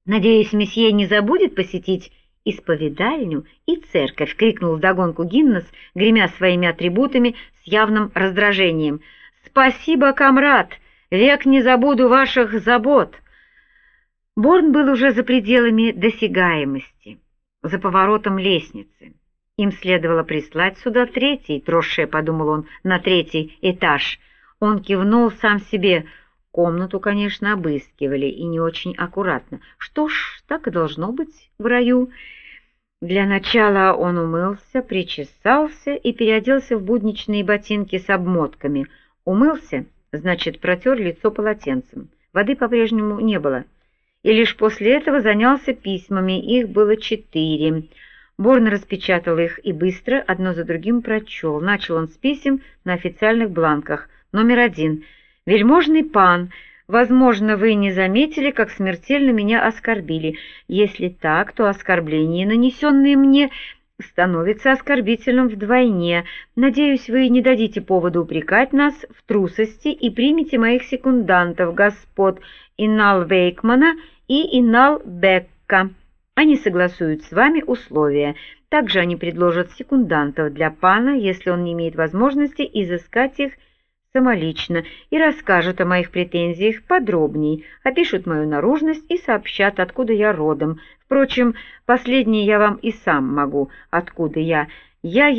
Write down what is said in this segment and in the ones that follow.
«Надеюсь, месье не забудет посетить исповедальню и церковь», — крикнул вдогонку Гиннес, гремя своими атрибутами с явным раздражением. «Спасибо, комрад! Век не забуду ваших забот!» Борн был уже за пределами досягаемости, за поворотом лестницы. Им следовало прислать сюда третий троше, подумал он, на третий этаж. Он кивнул сам себе. Комнату, конечно, обыскивали, и не очень аккуратно. Что ж, так и должно быть в раю. Для начала он умылся, причесался и переоделся в будничные ботинки с обмотками. Умылся, значит, протер лицо полотенцем. Воды по-прежнему не было. И лишь после этого занялся письмами. Их было 4. Борн распечатал их и быстро, одно за другим, прочел. Начал он с писем на официальных бланках. Номер 1. «Вельможный пан, возможно, вы не заметили, как смертельно меня оскорбили. Если так, то оскорбление, нанесенное мне, становится оскорбительным вдвойне. Надеюсь, вы не дадите повода упрекать нас в трусости и примете моих секундантов, господ Иннал Вейкмана и Иннал Бекка. Они согласуют с вами условия. Также они предложат секундантов для пана, если он не имеет возможности изыскать их самолично, и расскажут о моих претензиях подробней, опишут мою наружность и сообщат, откуда я родом. Впрочем, последнее я вам и сам могу, откуда я. Я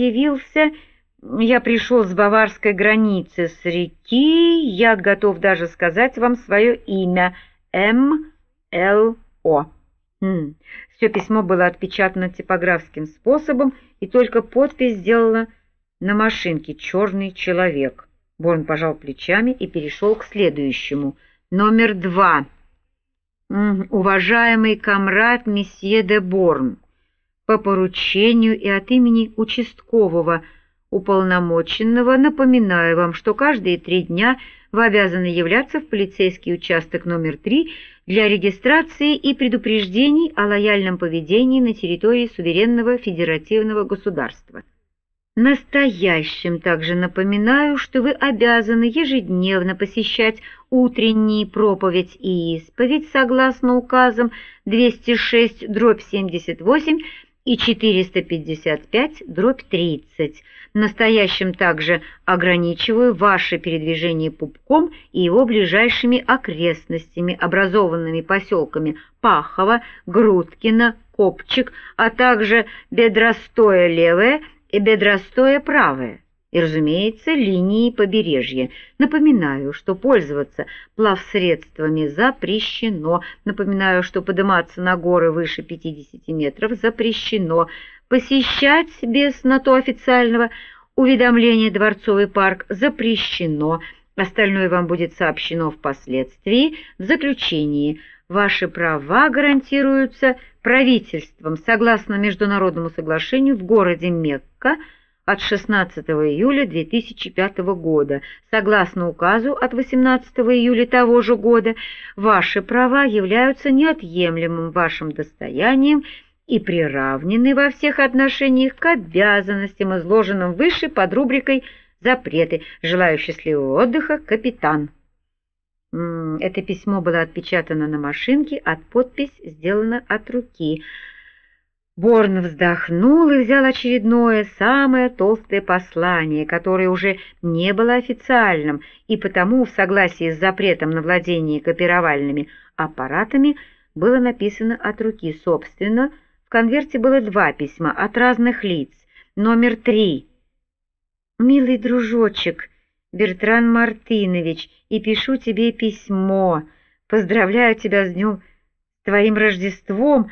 пришел с баварской границы, с реки, я готов даже сказать вам свое имя — М.Л.О. Все письмо было отпечатано типографским способом, и только подпись сделала на машинке «Черный человек». Борн пожал плечами и перешел к следующему. Номер 2. «Уважаемый комрад месье де Борн, по поручению и от имени участкового уполномоченного напоминаю вам, что каждые 3 дня вы обязаны являться в полицейский участок номер 3 для регистрации и предупреждений о лояльном поведении на территории суверенного федеративного государства. Настоящим также напоминаю, что вы обязаны ежедневно посещать утренние проповедь и исповедь согласно указам 206/78 и 455/30. Настоящим также ограничиваю ваше передвижение пупком и его ближайшими окрестностями, образованными поселками Пахово, Грудкино, Копчик, а также Бедростое левое и Бедростое правое, и, разумеется, линии побережья. Напоминаю, что пользоваться плавсредствами запрещено. Напоминаю, что подниматься на горы выше 50 метров запрещено. Посещать без на то официального уведомления Дворцовый парк запрещено. Остальное вам будет сообщено впоследствии. В заключении, ваши права гарантируются правительством согласно международному соглашению в городе Мекка от 16 июля 2005 года. Согласно указу от 18 июля того же года, ваши права являются неотъемлемым вашим достоянием и приравнены во всех отношениях к обязанностям, изложенным выше под рубрикой «Запреты». Желаю счастливого отдыха, капитан. Это письмо было отпечатано на машинке, а подпись сделана от руки. Борн вздохнул и взял очередное, самое толстое послание, которое уже не было официальным, и потому в согласии с запретом на владение копировальными аппаратами было написано от руки. Собственно, в конверте было 2 письма от разных лиц. Номер 3. «Милый дружочек, Бертран Мартынович, и пишу тебе письмо. Поздравляю тебя с днем, с твоим Рождеством,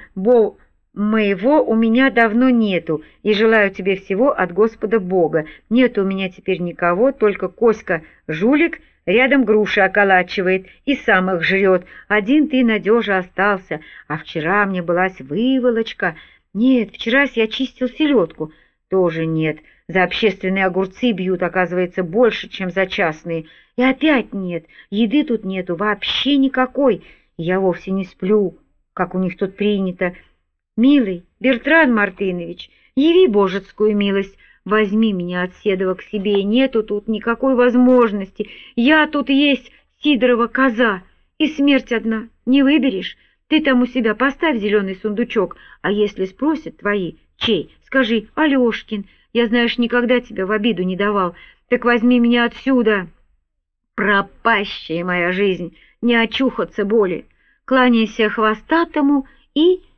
моего у меня давно нету, и желаю тебе всего от Господа Бога. Нету у меня теперь никого, только Коська жулик рядом груши околачивает и сам их жрет. Один ты, Надежа, остался, а вчера мне былась выволочка. Нет, вчерась я чистил селедку. Тоже нет. За общественные огурцы бьют, оказывается, больше, чем за частные. И опять нет, еды тут нету вообще никакой. Я вовсе не сплю, как у них тут принято. Милый Бертран Мартынович, яви божескую милость, возьми меня от Седова к себе, нету тут никакой возможности. Я тут есть Сидорова коза, и смерть одна, не выберешь. Ты там у себя поставь зеленый сундучок, а если спросят твои, чей, скажи: Алешкин, я, знаешь, никогда тебя в обиду не давал, так возьми меня отсюда. Пропащая моя жизнь, не очухаться боли. Кланяйся хвостатому и